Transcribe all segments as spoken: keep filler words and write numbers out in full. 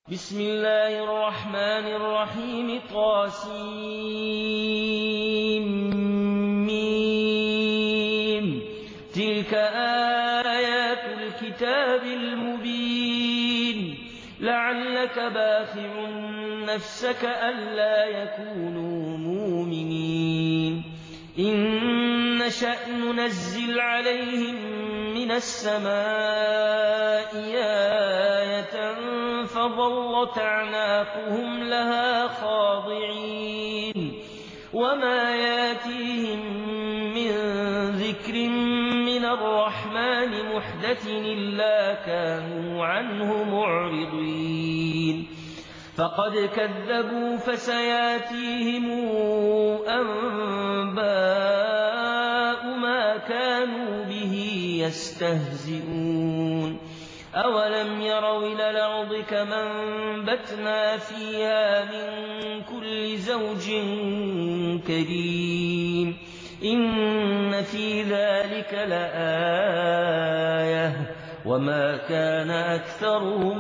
بسم الله الرحمن الرحيم طاسيم تلك آيات الكتاب المبين لعلك باخع نفسك ألا يكونوا مؤمنين إن نشأ ننزل عليهم من السماء آية فظلت أعناقهم لها خاضعين وما ياتيهم من ذكر من الرحمن محدث إلا كانوا عنه معرضين فقد كذبوا فسياتيهم أنباء ما كانوا به يستهزئون أولم يروا إلى الأرض كما أنبتنا فيها من كل زوج كريم إن في ذلك لآية وما كان أكثرهم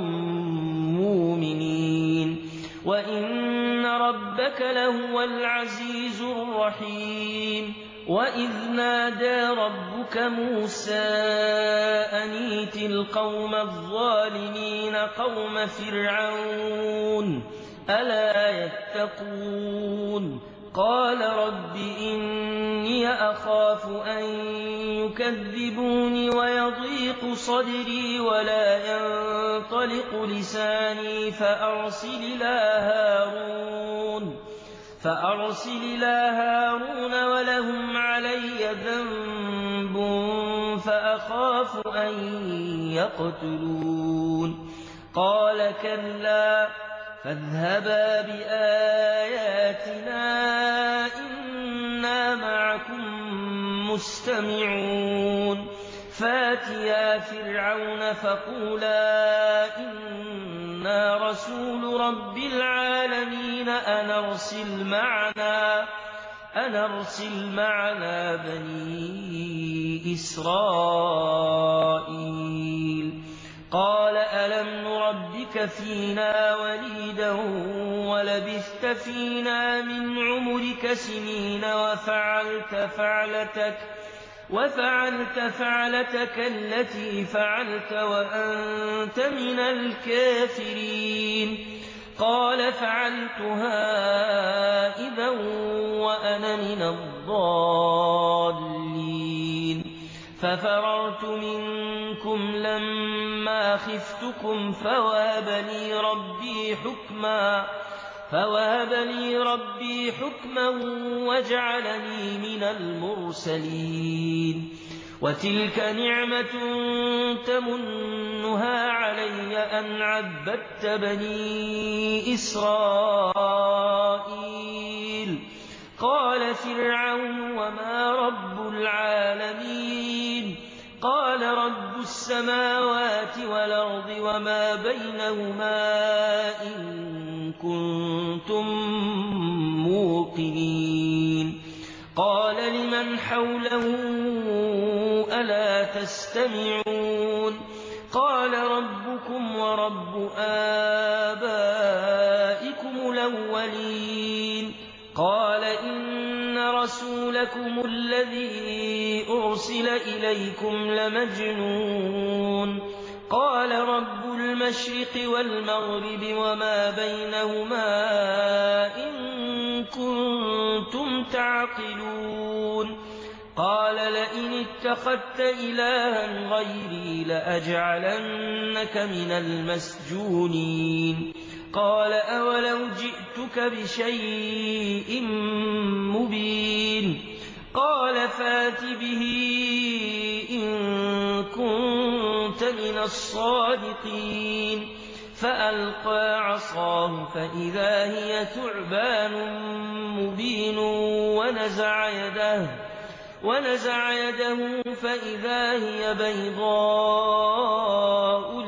مؤمنين وإن ربك لهو العزيز الرحيم وإذ نادى ربك موسى أن ائت القوم الظالمين قوم فرعون ألا يتقون قال رب إني أخاف أن يكذبون ويضيق صدري ولا ينطلق لساني فأرسل إلى هارون فأرسل إلى هارون ولهم علي ذنب فأخاف أن يقتلون قال كلا فاذهبا بآياتنا إنا معكم مستمعون فاتيا فرعون فقولا إنا رسول رب العالمين أن أرسل معنا أن أرسل معنا بني إسرائيل قال ألم نربك فينا وليدا ولبثت فينا من عمرك سنين وفعلت فعلتك وفعلت فعلتك التي فعلت وأنت من الكافرين قال فعلتها إذا وأنا من الضالين ففررت منكم لما خفتكم فوهب لي ربي حكما فوهب لي ربي حكما وجعلني من المرسلين وتلك نعمة تمنها علي أن عبدت بني إسرائيل قال فرعون وما رب العالمين قال رب السماوات والأرض وما بينهما إن كنتم موقنين قال لمن حوله ألا تستمعون قال ربكم ورب آبائكم الأولين قال إن رسولكم الذي أرسل إليكم لمجنون قال رب المشرق والمغرب وما بينهما إن كنتم تعقلون قال لئن اتخذت إلها غيري لأجعلنك من المسجونين قال أولو جئتك بشيء مبين قال فات به إن كنت من الصادقين فألقى عصاه فإذا هي ثعبان مبين ونزع يده ونزع يده فإذا هي بيضاء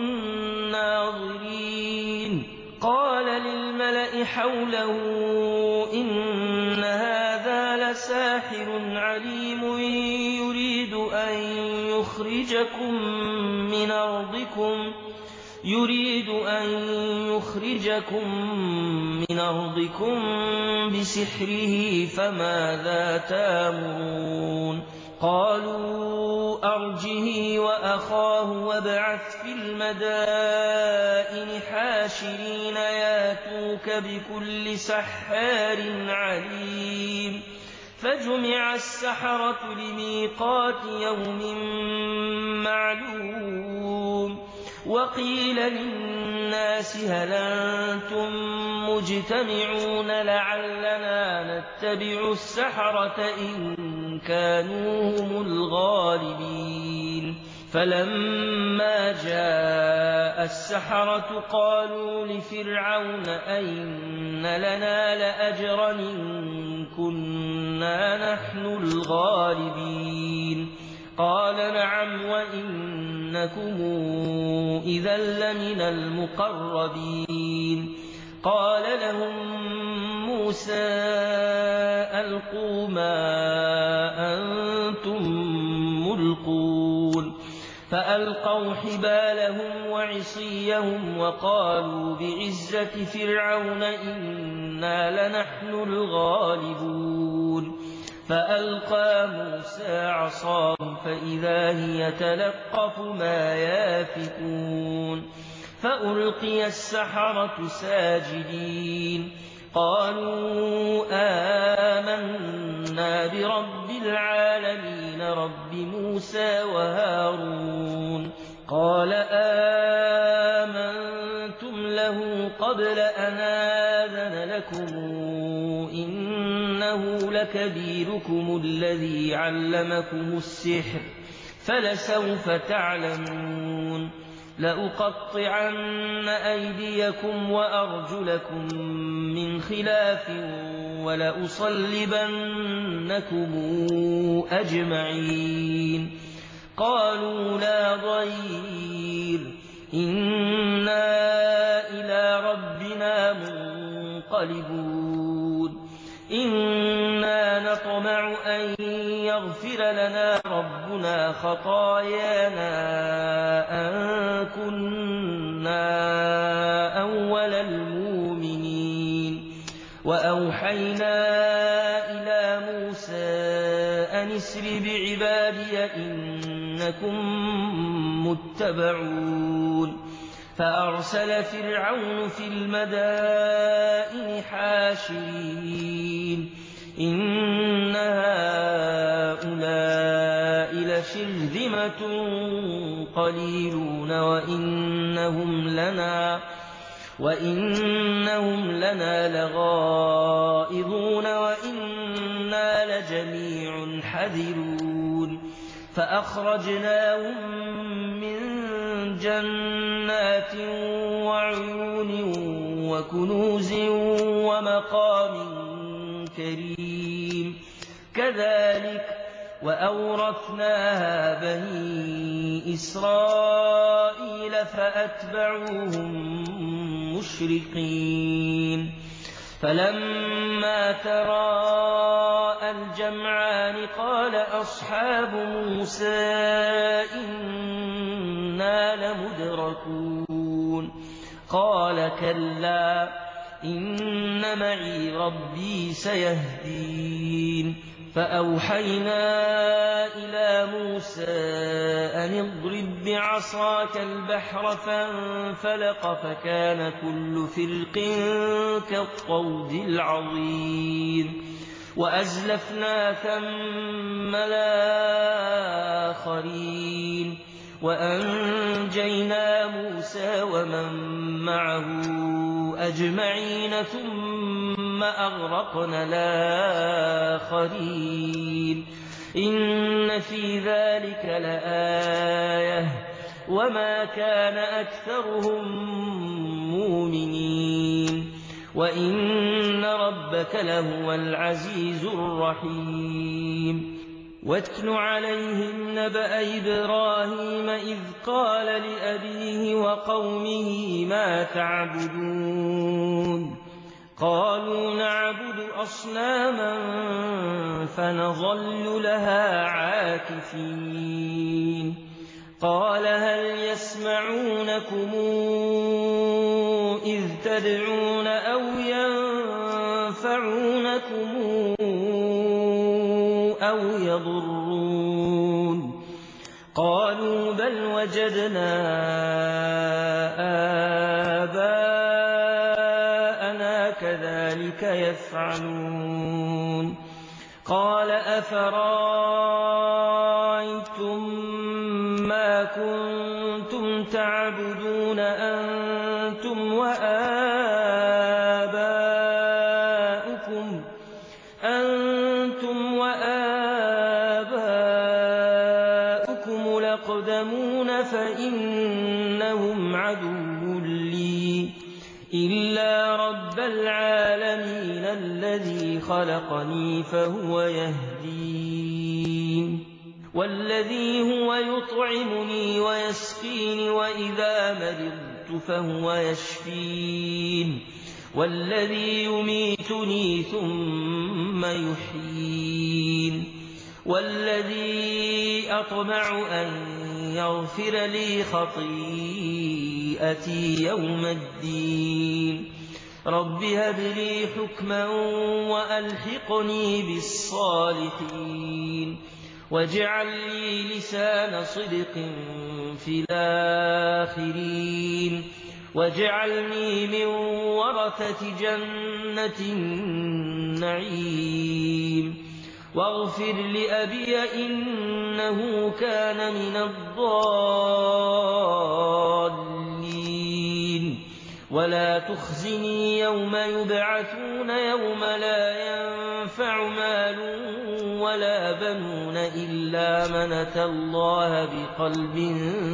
للناظرين قال للملأ حوله إن هذا لساحر عليم يريد أن يخرجكم من أرضكم يريد أن يخرجكم من أرضكم بسحره فماذا تأمرون قالوا أرجه وأخاه وابعث في المدائن حاشرين ياتوك بكل سحار عليم فجمع السحرة لميقات يوم معلوم وقيل للناس هل أنتم مجتمعون لعلنا نتبع السحرة إن كانوا هم الغالبين فلما جاء السحرة قالوا لفرعون أئن لنا لأجرا إن كنا نحن الغالبين قال نعم وإنكم إذا لمن المقربين قال لهم موسى ألقوا ما أنتم ملقون فألقوا حبالهم وعصيهم وقالوا بعزة فرعون إنا لنحن الغالبون فألقى موسى عصاه فإذا هي تلقف ما يافكون فألقي السحرة ساجدين قالوا آمنا برب العالمين رب موسى وهارون قال آمنتم له قبل أن آذن لكم إنه لكبيركم الذي علمكم السحر فلسوف تعلمون لأقطعن أيديكم وأرجلكم من خلاف ولأصلبنكم أجمعين قالوا لا ضير إنا إلى ربنا منقلبون إنا نطمع أن يغفر لنا ربنا خطايانا أن كنا أول المؤمنين وأوحينا إلى موسى أن اسر بعبادي إنكم متبعون فأرسل فرعون في المدائن حاشرين إن هؤلاء لشرذمة قليلون وإنهم لنا وإنهم لنا لغائظون وإنا لجميع حذرون فأخرجناهم من جنات وعيون وكنوز ومقام كريم كذلك وأورثناها بني إسرائيل فأتبعوهم مشرقين فلما تراءى الجمعان قال أصحاب موسى إنا لمدركون قال كلا إن معي ربي سيهدين فأوحينا إلى موسى أن اضرب بعصاك البحر فانفلق فكان كل فرق كالطود العظيم وأزلفنا ثم الآخرين وأنجينا موسى ومن معه أجمعين ثم أغرقنا الآخرين إن في ذلك لآية وما كان أكثرهم مؤمنين وإن ربك لهو العزيز الرحيم واتل عليهم نبأ إبراهيم إذ قال لأبيه وقومه ما تعبدون قالوا نعبد أصناما فنظل لها عاكفين قال هل يسمعونكم إذ تدعون أو ينفعونكم أو يضرون قالوا بل وجدنا آباءنا كذلك يفعلون قال أفرأيتم ما كنتم تعبدون أنتم وآباؤكم أنتم وآباؤكم الأقدمون فإنهم عدو لي إلا رب العالمين الذي خلقني فهو يهدين والذي هو يطعمني ويسقين وإذا مرضت فهو يشفين والذي يميتني ثم يحيين والذي أطمع أن يغفر لي خطيئتي يوم الدين رب هب لي حكما وألحقني بالصالحين واجعل لي لسان صدق في الآخرين واجعلني من ورثة جنة النعيم واغفر لأبي إنه كان من الضالين ولا تخزني يوم يبعثون يوم لا ينفع مال ولا بنون إلا من أتى الله بقلب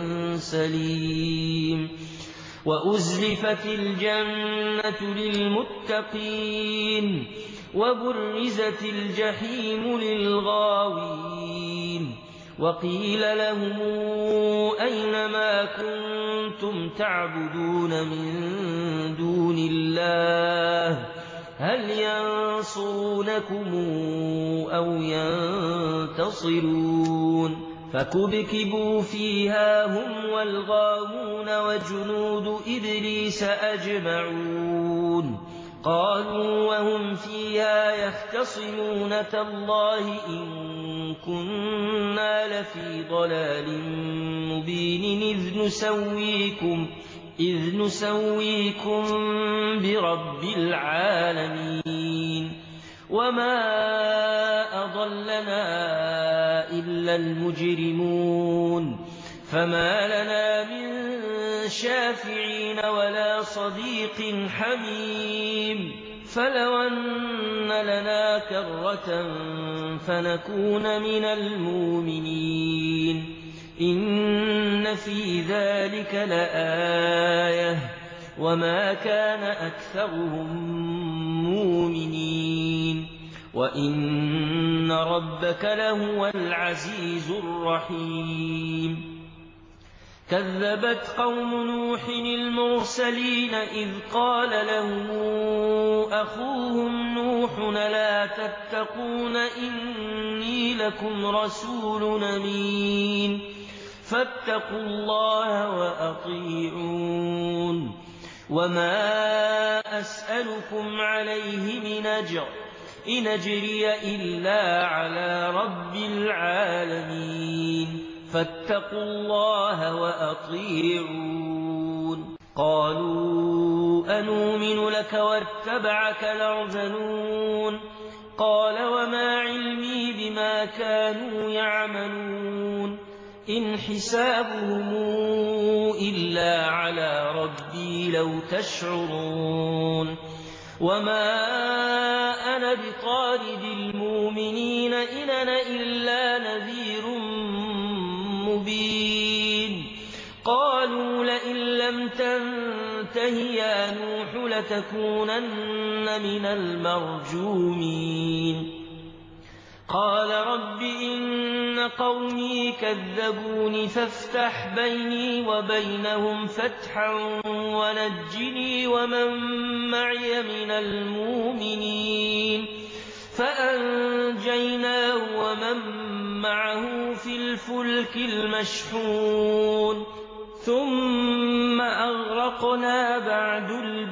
سليم وأزلفت الجنة للمتقين وبرزت الجحيم للغاوين وقيل لهم أين ما كنتم تعبدون من دون الله هل ينصرونكم أو ينتصرون فكبكبوا فيها هم والغاوون وجنود إبليس أجمعون قالوا وهم فيها يختصمون تالله إن كنا لفي ضلال مبين إذ نسويكم إذ نسويكم برب العالمين وما أضلنا إلا المجرمون فما لنا من شافعين ولا صديق حميم فلو أن لنا كرة فنكون من المؤمنين إن في ذلك لآية وما كان أكثرهم مؤمنين وإن ربك لهو العزيز الرحيم كذبت قوم نوح المرسلين إذ قال لهم أخوهم نوح لا تتقون إني لكم رسول أمين فاتقوا الله وأطيعون وما أسألكم عليه من أجر إن أجري إلا على رب العالمين فاتقوا الله وأطيعون قالوا أنؤمن لك واتبعك الأرذلون قال وما علمي بما كانوا يعملون إن حسابهم إلا على ربي لو تشعرون وما أنا بطارد المؤمنين إن أنا إلا نذير مبين قالوا لئن لم تنته يا نوح لتكونن من المرجومين قال رب إن قومي كذبوني فافتح بيني وبينهم فتحا ونجني ومن معي من المؤمنين فأنجيناه ومن معه في الفلك المشحون ثم أغرقنا بعد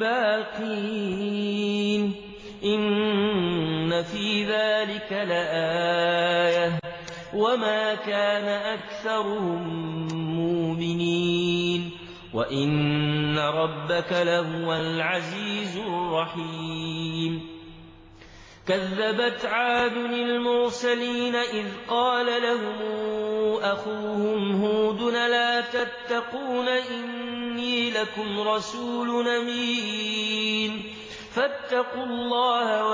الباقين إن في ذلك لآية وما كان أكثرهم مؤمنين وإن ربك لهو العزيز الرحيم كذبت عاد المرسلين إذ قال لهم أخوهم هود لا تتقون إني لكم رسول أمين فاتقوا الله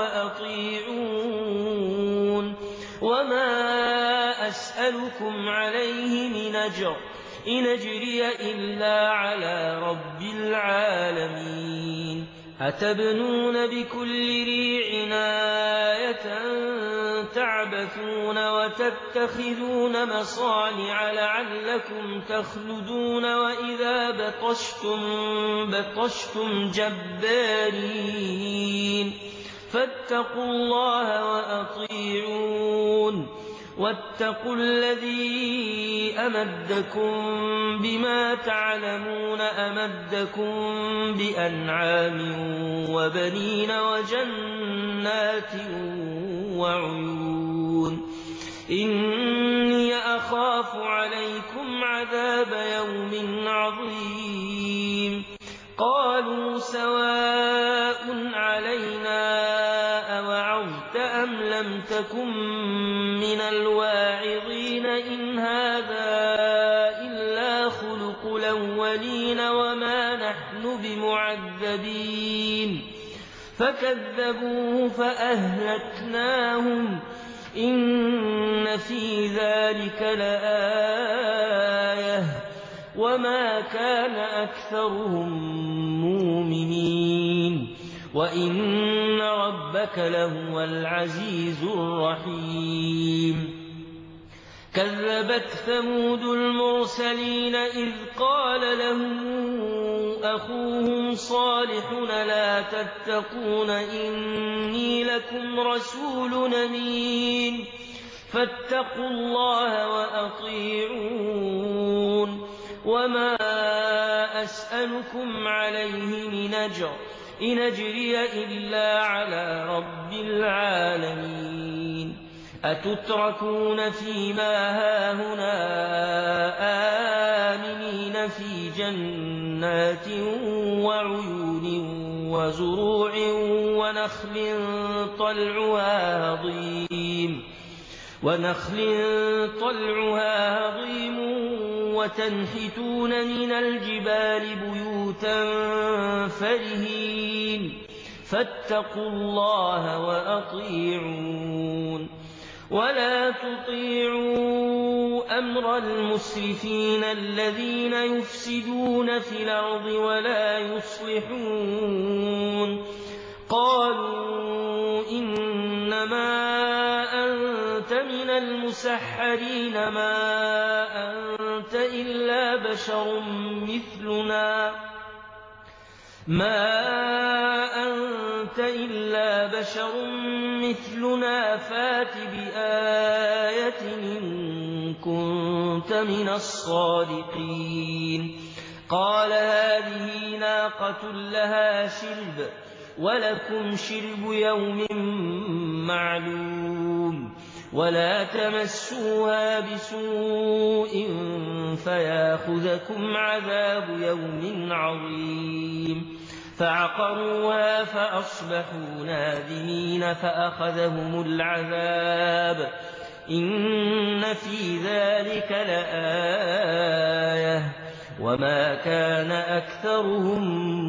وأطيعون وما أسألكم عليه من أجر إن أجري إلا على رب العالمين أتبنون بكل ريع آية تعبثون وتتخذون مصانع لعلكم تخلدون وإذا بطشتم بطشتم جبارين فاتقوا الله وأطيعون واتقوا الذي أمدكم بما تعلمون أمدكم بأنعام وبنين وجنات وعيون إني أخاف عليكم عذاب يوم عظيم قالوا سواء علينا أوعظت أم لم تكن من الواعظين إن هذا إلا خلق الأولين وما نحن بمعذبين فكذبوه فأهلكناهم إن في ذلك لآية وما كان أكثرهم مؤمنين وإن ربك لهو العزيز الرحيم كذبت ثمود المرسلين إذ قال لهم أخوهم صالح لا تتقون إني لكم رسول أمين فاتقوا الله وأطيعون وما أسألكم عليه من أجر إن أجري إلا على رب العالمين أتتركون فيما هاهنا آمنين في جنات وعيون وزروع ونخل طلعها هضيم ونخل طلعها هضيم وتنحتون من الجبال بيوتا فرهين فاتقوا الله وأطيعون ولا تطيعوا أمر المسرفين الذين يفسدون في الأرض ولا يصلحون قالوا إنما أنت من المسحرين ما أنت إلا بشر مثلنا ما أنت إلا بشر مثلنا فات بآية إن كنت من الصادقين قال هذه ناقة لها شرب ولكم شرب يوم معلوم ولا تمسوها بسوء فياخذكم عذاب يوم عظيم فعقروها فأصبحوا نادمين فأخذهم العذاب إن في ذلك لآية وما كان أكثرهم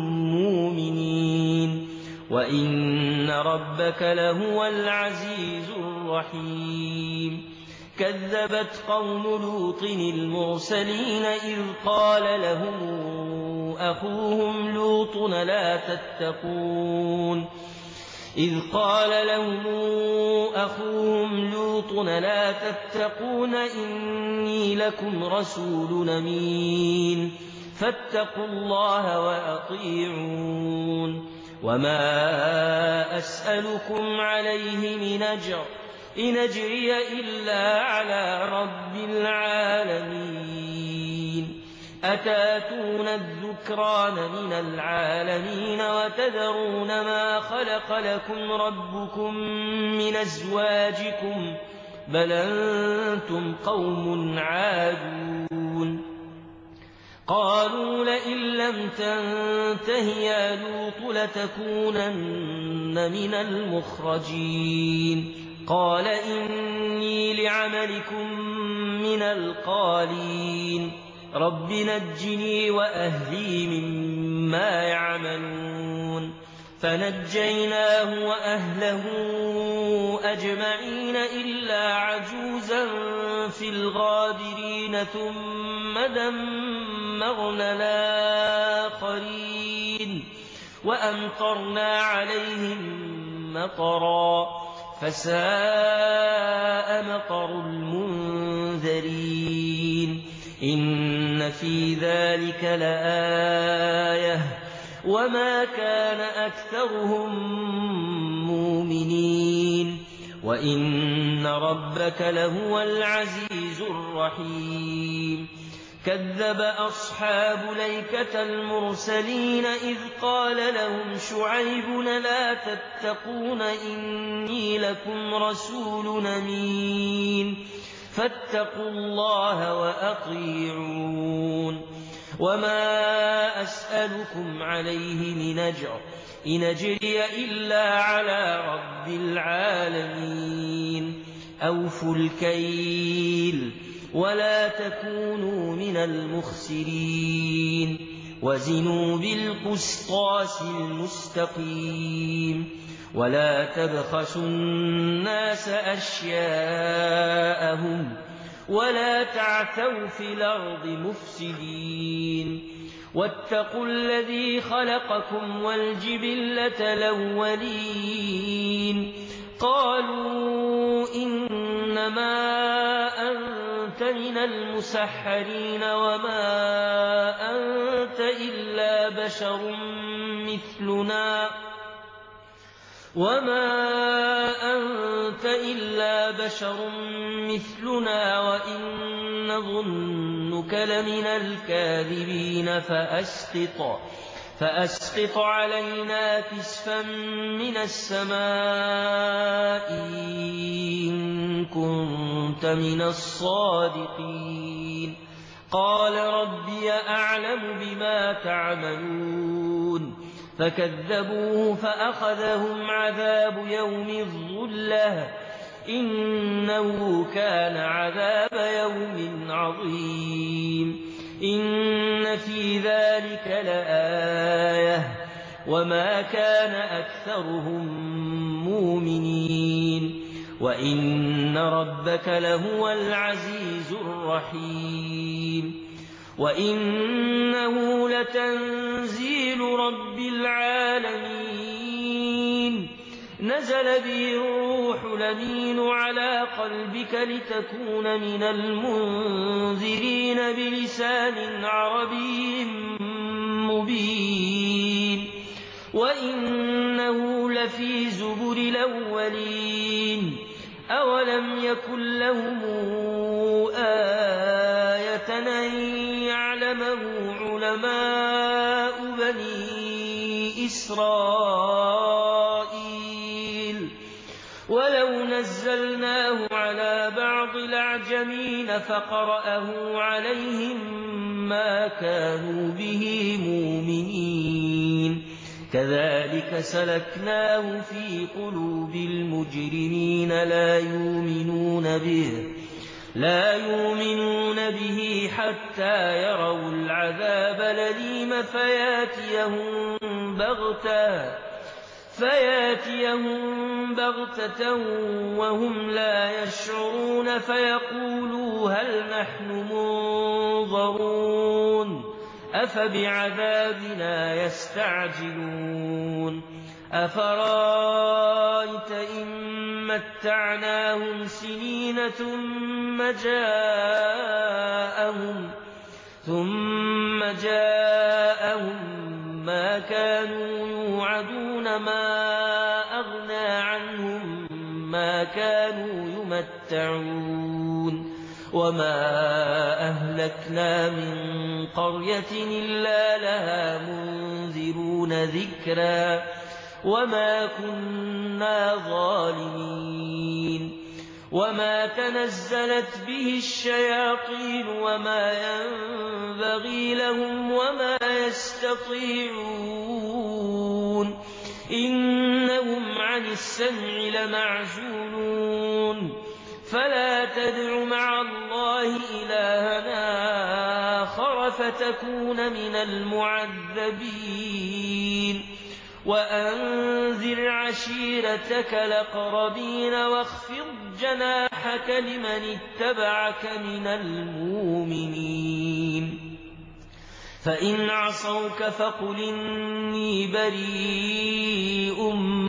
مؤمنين وإن ربك لهو العزيز الرحيم كذبت قوم لوط المرسلين إذ قال لهم أخوهم لوط لا تتقون إذ قال لهم أخوهم لوط لا تتقون إني لكم رسول أمين فاتقوا الله وأطيعون وما أسألكم عليه من أجر إن أجري إلا على رب العالمين أتاتون الذكران من العالمين وتذرون ما خلق لكم ربكم من أزواجكم بل أنتم قوم عادون قالوا لئن لم تنته يا لوط لتكونن من المخرجين قال إني لعملكم من القالين رب نجني وأهلي مما يعملون فنجيناه وأهله أجمعين إلا عجوزا في الغابرين ثم دمرنا الآخرين وأمطرنا عليهم مطرا فساء مطر المنذرين إن في ذلك لآية وما كان أكثرهم مؤمنين وإن ربك لهو العزيز الرحيم كذب أصحاب الأيكة المرسلين إذ قال لهم شعيب لا تتقون إني لكم رسول أمين فاتقوا الله وأطيعون وما أسألكم عليه من أجر إن أجري إلا على رب العالمين أوفوا الكيل ولا تكونوا من المخسرين وزنوا بالقسطاس المستقيم ولا تبخسوا الناس أشياءهم ولا تعثوا في الأرض مفسدين واتقوا الذي خلقكم والجبلة الأولين قالوا إنما أنت من المسحرين وما أنت إلا بشر مثلنا وما أنت إلا بشر مثلنا وإن نظنك لمن الكاذبين فأسقط فأسقط علينا كسفا من السماء إن كنت من الصادقين قال ربي أعلم بما تعملون فكذبوه فأخذهم عذاب يوم الظلة إنه كان عذاب يوم عظيم إن في ذلك لآية وما كان أكثرهم مؤمنين وإن ربك لهو العزيز الرحيم وإنه لتنزيل رب العالمين نزل به الروح الأمين على قلبك لتكون من المنذرين بلسان عربي مبين وإنه لفي زبر الأولين أولم يكن لهم آية أن يعلمه علماء بني إسرائيل ولو نزلناه على بعض الأعجمين فقرأه عليهم ما كانوا به مؤمنين كذلك سلكناه في قلوب المجرمين لا يؤمنون به لا يؤمنون به حتى يروا العذاب الأليم فياتيهم بغتة فياتيهم بغتة وهم لا يشعرون فيقولوا هل نحن منظرون أفبعذابنا يستعجلون أفرأيت إن متعناهم سنين ثم جاءهم ثم جاءهم ما كانوا يوعدون ما أغنى عنهم ما كانوا يمتعون وما أهلكنا من قرية إلا لها منذرون ذكرا وما كنا ظالمين وما تنزلت به الشياطين وما ينبغي لهم وما يستطيعون إنهم عن السمع لمعزولون فلا تدع مع الله إلهنا آخر فتكون من المعذبين وأنذر عشيرتك الأقربين واخفض جناحك لمن اتبعك من المؤمنين فإن عصوك فقل إني بريء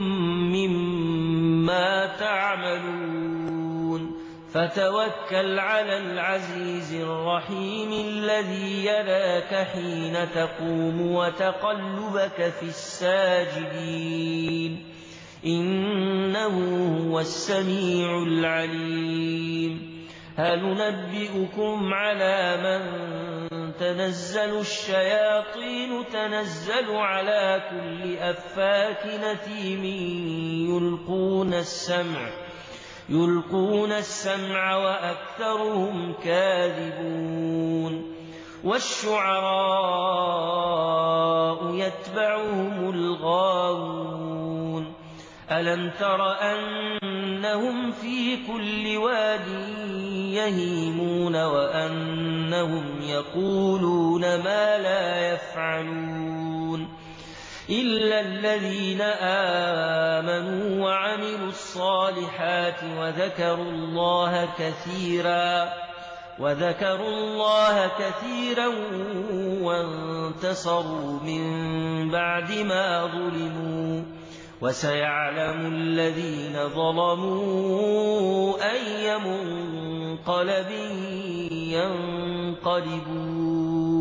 مما تعملون فتوكل على العزيز الرحيم الذي يراك حين تقوم وتقلبك في الساجدين إنه هو السميع العليم هل ننبئكم على من تنزل الشياطين تنزل على كل أفاك أثيم يلقون السمع يلقون السمع وأكثرهم كاذبون والشعراء يتبعهم الغاوون ألم تر أنهم في كل واد يهيمون وأنهم يقولون ما لا يفعلون إلا الذين آمنوا وعملوا الصالحات وذكروا الله كثيرا وذكروا الله كثيرا وانتصروا من بعد ما ظلموا وسيعلم الذين ظلموا أي منقلب ينقلبون